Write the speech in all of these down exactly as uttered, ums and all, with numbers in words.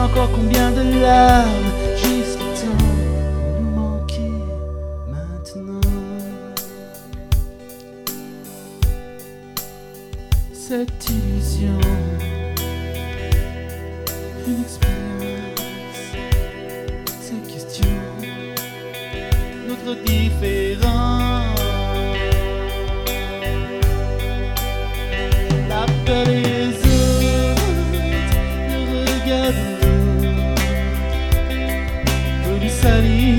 encore combien de larmes, juste le temps de nous manquer maintenant. Cette illusion, une expérience, ces questions, notre différence, la peur des autres, le regard de l'autre peut nous salir.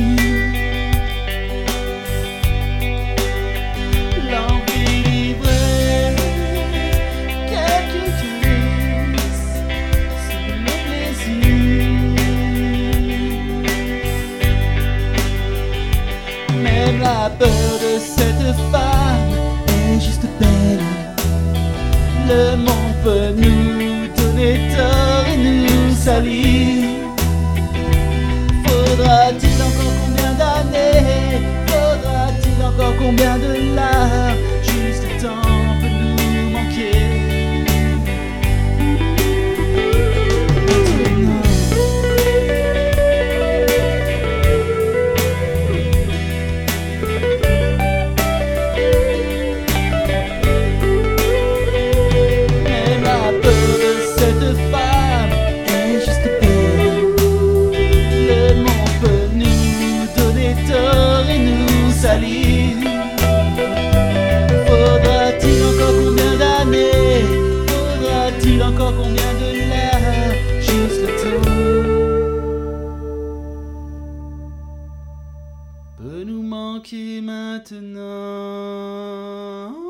L'envie livrée, quelques caresses, c'est le plaisir. Même la peur de cette femme est juste belle. Le monde peut nous donner tort et nous salir. Faudra-t-il encore combien d'années? Faudra-t-il encore combien de larmes? Juste le temps peut nous manquer. Même la peur de cette femme est juste belle. Le monde peut nous donner tort et nous salir. Faudra-t-il encore combien d'années? Faudra-t-il encore combien de larmes? Juste le temps peut nous manquer maintenant.